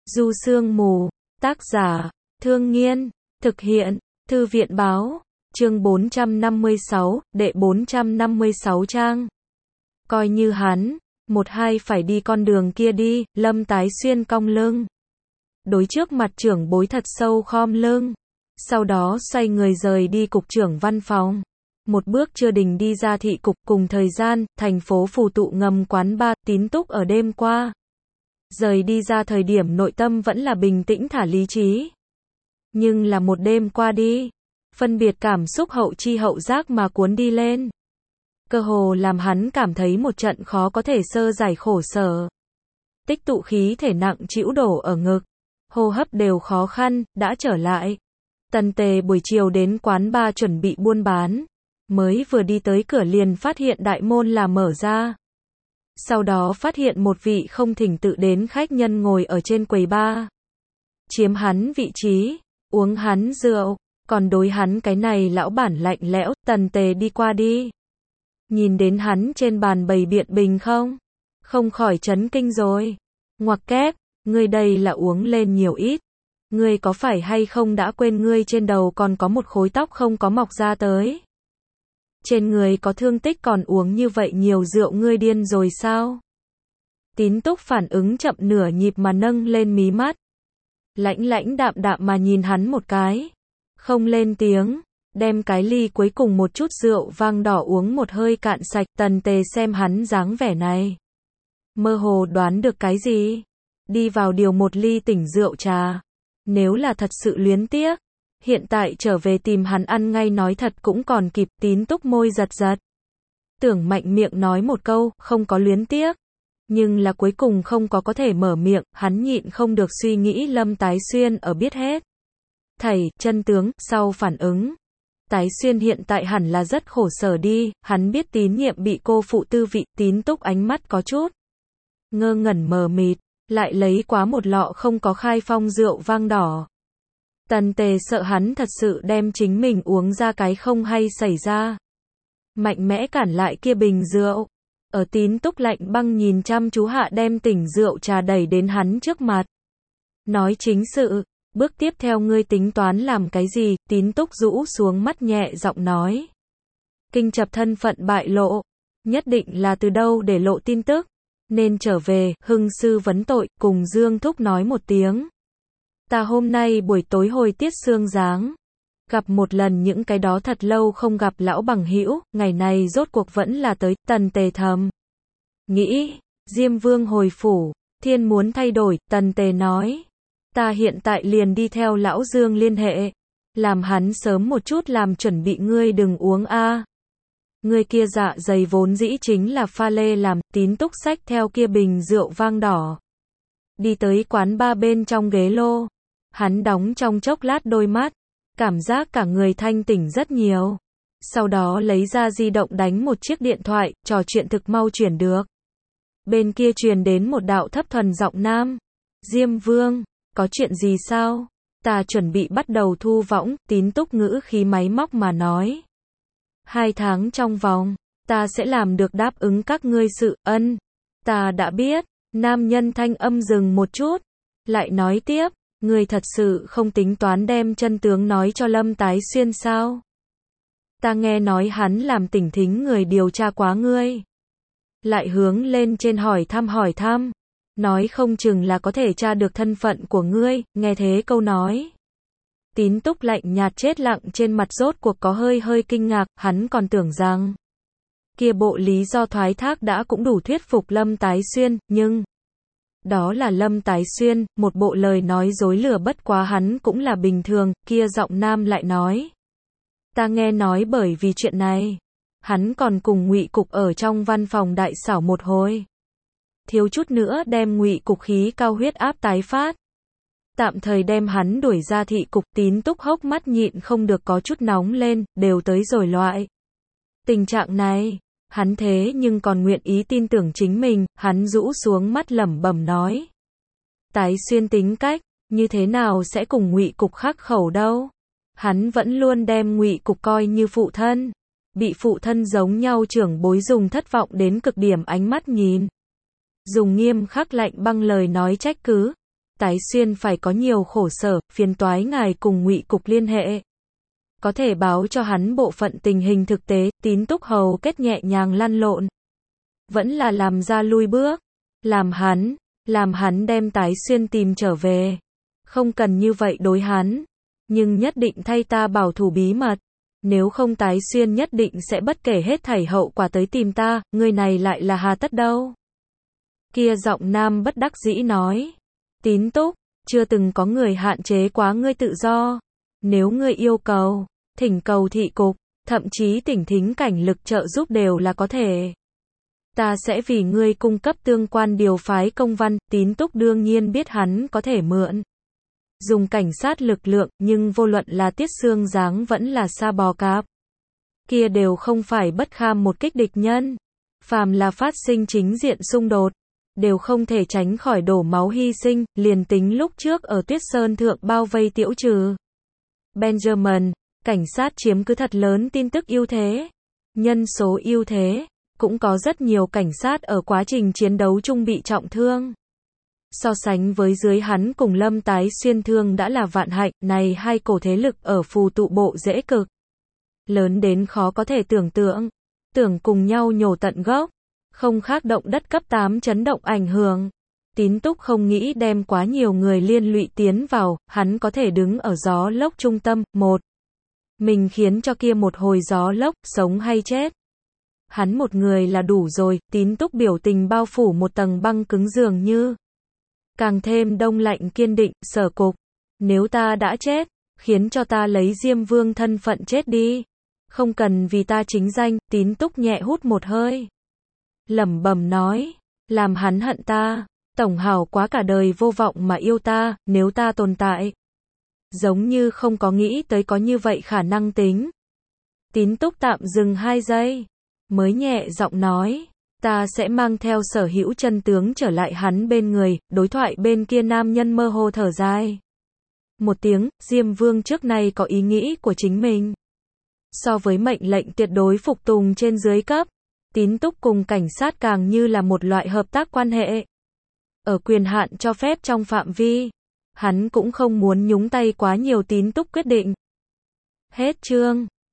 Du Sương Mù, tác giả, Thương Nghiên, thực hiện, Thư viện Báo, chương 456, đệ 456 trang. Coi như hắn, một hai phải đi con đường kia đi, Lâm Tái Xuyên cong lưng. Đối trước mặt trưởng bối thật sâu khom lưng. Sau đó xoay người rời đi cục trưởng văn phòng. Một bước chưa đình đi ra thị cục, cùng thời gian, thành phố Phù Tụ ngầm quán bar, Tín Túc ở đêm qua. Rời đi ra thời điểm nội tâm vẫn là bình tĩnh thả lý trí. Nhưng là một đêm qua đi, phân biệt cảm xúc hậu chi hậu giác mà cuốn đi lên. Cơ hồ làm hắn cảm thấy một trận khó có thể sơ giải khổ sở. Tích tụ khí thể nặng trĩu đổ ở ngực, hô hấp đều khó khăn, đã trở lại. Tần Tề buổi chiều đến quán bar chuẩn bị buôn bán, mới vừa đi tới cửa liền phát hiện đại môn là mở ra. Sau đó phát hiện một vị không thỉnh tự đến khách nhân ngồi ở trên quầy bar. Chiếm hắn vị trí, uống hắn rượu, còn đối hắn cái này lão bản lạnh lẽo. Tần Tề đi qua đi. Nhìn đến hắn trên bàn bày biện bình không khỏi chấn kinh rồi. Ngoặc kép, ngươi đây là uống lên nhiều ít. Ngươi có phải hay không đã quên ngươi trên đầu còn có một khối tóc không có mọc ra tới? Trên người có thương tích còn uống như vậy nhiều rượu, ngươi điên rồi sao? Tín Túc phản ứng chậm nửa nhịp mà nâng lên mí mắt. Lãnh đạm đạm mà nhìn hắn một cái. Không lên tiếng, đem cái ly cuối cùng một chút rượu vang đỏ uống một hơi cạn sạch. Tần Tề xem hắn dáng vẻ này, mơ hồ đoán được cái gì. Đi vào điều một ly tỉnh rượu trà. Nếu là thật sự luyến tiếc, hiện tại trở về tìm hắn ăn ngay nói thật cũng còn kịp. Tín Túc môi giật giật. Tưởng mạnh miệng nói một câu, không có luyến tiếc. Nhưng là cuối cùng không có thể mở miệng, hắn nhịn không được suy nghĩ Lâm Tái Xuyên ở biết hết thảy chân tướng, sau phản ứng. Tái Xuyên hiện tại hẳn là rất khổ sở đi, hắn biết tín nhiệm bị cô phụ tư vị. Tín Túc ánh mắt có chút ngơ ngẩn mờ mịt, lại lấy quá một lọ không có khai phong rượu vang đỏ. Tần Tề sợ hắn thật sự đem chính mình uống ra cái không hay xảy ra. Mạnh mẽ cản lại kia bình rượu. Ở Tín Túc lạnh băng nhìn chăm chú hạ đem tỉnh rượu trà đẩy đến hắn trước mặt. Nói chính sự, bước tiếp theo ngươi tính toán làm cái gì? Tín Túc rũ xuống mắt nhẹ giọng nói. Kinh chập thân phận bại lộ, nhất định là từ đâu để lộ tin tức. Nên trở về, Hưng sư vấn tội, cùng Dương Thúc nói một tiếng. Ta hôm nay buổi tối hồi tiết sương giáng, gặp một lần những cái đó thật lâu không gặp lão bằng hữu, ngày này rốt cuộc vẫn là tới. Tần Tề thầm nghĩ, Diêm Vương hồi phủ, thiên muốn thay đổi. Tần Tề nói, ta hiện tại liền đi theo lão Dương liên hệ, làm hắn sớm một chút làm chuẩn bị. Ngươi đừng uống a. Ngươi kia dạ dày vốn dĩ chính là pha lê làm. Tín Túc xách theo kia bình rượu vang đỏ, đi tới quán bar bên trong ghế lô. Hắn đóng trong chốc lát đôi mắt, cảm giác cả người thanh tỉnh rất nhiều. Sau đó lấy ra di động đánh một chiếc điện thoại, trò chuyện thực mau chuyển được. Bên kia truyền đến một đạo thấp thuần giọng nam. Diêm Vương, có chuyện gì sao? Ta chuẩn bị bắt đầu thu võng. Tín Túc ngữ khí máy móc mà nói. 2 tháng trong vòng, ta sẽ làm được đáp ứng các ngươi sự. Ân, ta đã biết. Nam nhân thanh âm dừng một chút, lại nói tiếp. Ngươi thật sự không tính toán đem chân tướng nói cho Lâm Tái Xuyên sao? Ta nghe nói hắn làm tỉnh thính người điều tra quá ngươi. Lại hướng lên trên hỏi thăm. Nói không chừng là có thể tra được thân phận của ngươi. Nghe thế câu nói, Tín Túc lạnh nhạt chết lặng trên mặt rốt cuộc có hơi kinh ngạc. Hắn còn tưởng rằng kia bộ lý do thoái thác đã cũng đủ thuyết phục Lâm Tái Xuyên, nhưng đó là Lâm Tái Xuyên, một bộ lời nói dối lừa bất quá hắn cũng là bình thường. Kia giọng nam lại nói, ta nghe nói bởi vì chuyện này, hắn còn cùng Ngụy Cục ở trong văn phòng đại xảo một hồi, thiếu chút nữa đem Ngụy Cục khí cao huyết áp tái phát, tạm thời đem hắn đuổi ra thị cục. Tín Túc hốc mắt nhịn không được có chút nóng lên, đều tới rồi loại tình trạng này, hắn thế nhưng còn nguyện ý tin tưởng chính mình. Hắn rũ xuống mắt lẩm bẩm nói, Tái Xuyên tính cách như thế nào sẽ cùng Ngụy Cục khắc khẩu đâu? Hắn vẫn luôn đem Ngụy Cục coi như phụ thân, bị phụ thân giống nhau trưởng bối dùng thất vọng đến cực điểm ánh mắt nhìn, dùng nghiêm khắc lạnh băng lời nói trách cứ. Tái Xuyên phải có nhiều khổ sở, phiền toái ngài cùng Ngụy cục liên hệ. Có thể báo cho hắn bộ phận tình hình thực tế, Tín Túc hầu kết nhẹ nhàng lăn lộn. Vẫn là làm ra lui bước. Làm hắn đem Tái Xuyên tìm trở về. Không cần như vậy đối hắn. Nhưng nhất định thay ta bảo thủ bí mật. Nếu không Tái Xuyên nhất định sẽ bất kể hết thảy hậu quả tới tìm ta, người này lại là hà tất đâu. Kia giọng nam bất đắc dĩ nói. Tín Túc, chưa từng có người hạn chế quá ngươi tự do. Nếu ngươi yêu cầu, thỉnh cầu thị cục, thậm chí thỉnh thính cảnh lực trợ giúp đều là có thể. Ta sẽ vì ngươi cung cấp tương quan điều phái công văn. Tín Túc đương nhiên biết hắn có thể mượn dùng cảnh sát lực lượng, nhưng vô luận là Tiết Xương Giáng vẫn là Sa Bò Cạp, kia đều không phải bất kham một kích địch nhân. Phàm là phát sinh chính diện xung đột, đều không thể tránh khỏi đổ máu hy sinh, liền tính lúc trước ở Tuyết Sơn Thượng bao vây Tiễu Trừ Benjamin, cảnh sát chiếm cứ thật lớn tin tức ưu thế, nhân số ưu thế, cũng có rất nhiều cảnh sát ở quá trình chiến đấu chung bị trọng thương. So sánh với dưới hắn cùng Lâm Tái Xuyên thương đã là vạn hạnh, này hai cổ thế lực ở phù tụ bộ dễ cực. Lớn đến khó có thể tưởng cùng nhau nhổ tận gốc, không khác động đất cấp 8 chấn động ảnh hưởng. Tín Túc không nghĩ đem quá nhiều người liên lụy tiến vào, hắn có thể đứng ở gió lốc trung tâm, mình khiến cho kia một hồi gió lốc, sống hay chết. Hắn một người là đủ rồi. Tín Túc biểu tình bao phủ một tầng băng cứng dường như càng thêm đông lạnh kiên định. Sở cục, nếu ta đã chết, khiến cho ta lấy Diêm Vương thân phận chết đi, không cần vì ta chính danh. Tín Túc nhẹ hút một hơi, lẩm bẩm nói, làm hắn hận ta, tổng hảo quá cả đời vô vọng mà yêu ta. Nếu ta tồn tại, giống như không có nghĩ tới có như vậy khả năng tính. Tín Túc tạm dừng 2 giây, mới nhẹ giọng nói, ta sẽ mang theo sở hữu chân tướng trở lại hắn bên người. Đối thoại bên kia nam nhân mơ hồ thở dài một tiếng. Diêm Vương trước nay có ý nghĩ của chính mình, so với mệnh lệnh tuyệt đối phục tùng trên dưới cấp, Tín Túc cùng cảnh sát càng như là một loại hợp tác quan hệ. Ở quyền hạn cho phép trong phạm vi, hắn cũng không muốn nhúng tay quá nhiều. Tín Túc quyết định. Hết chương.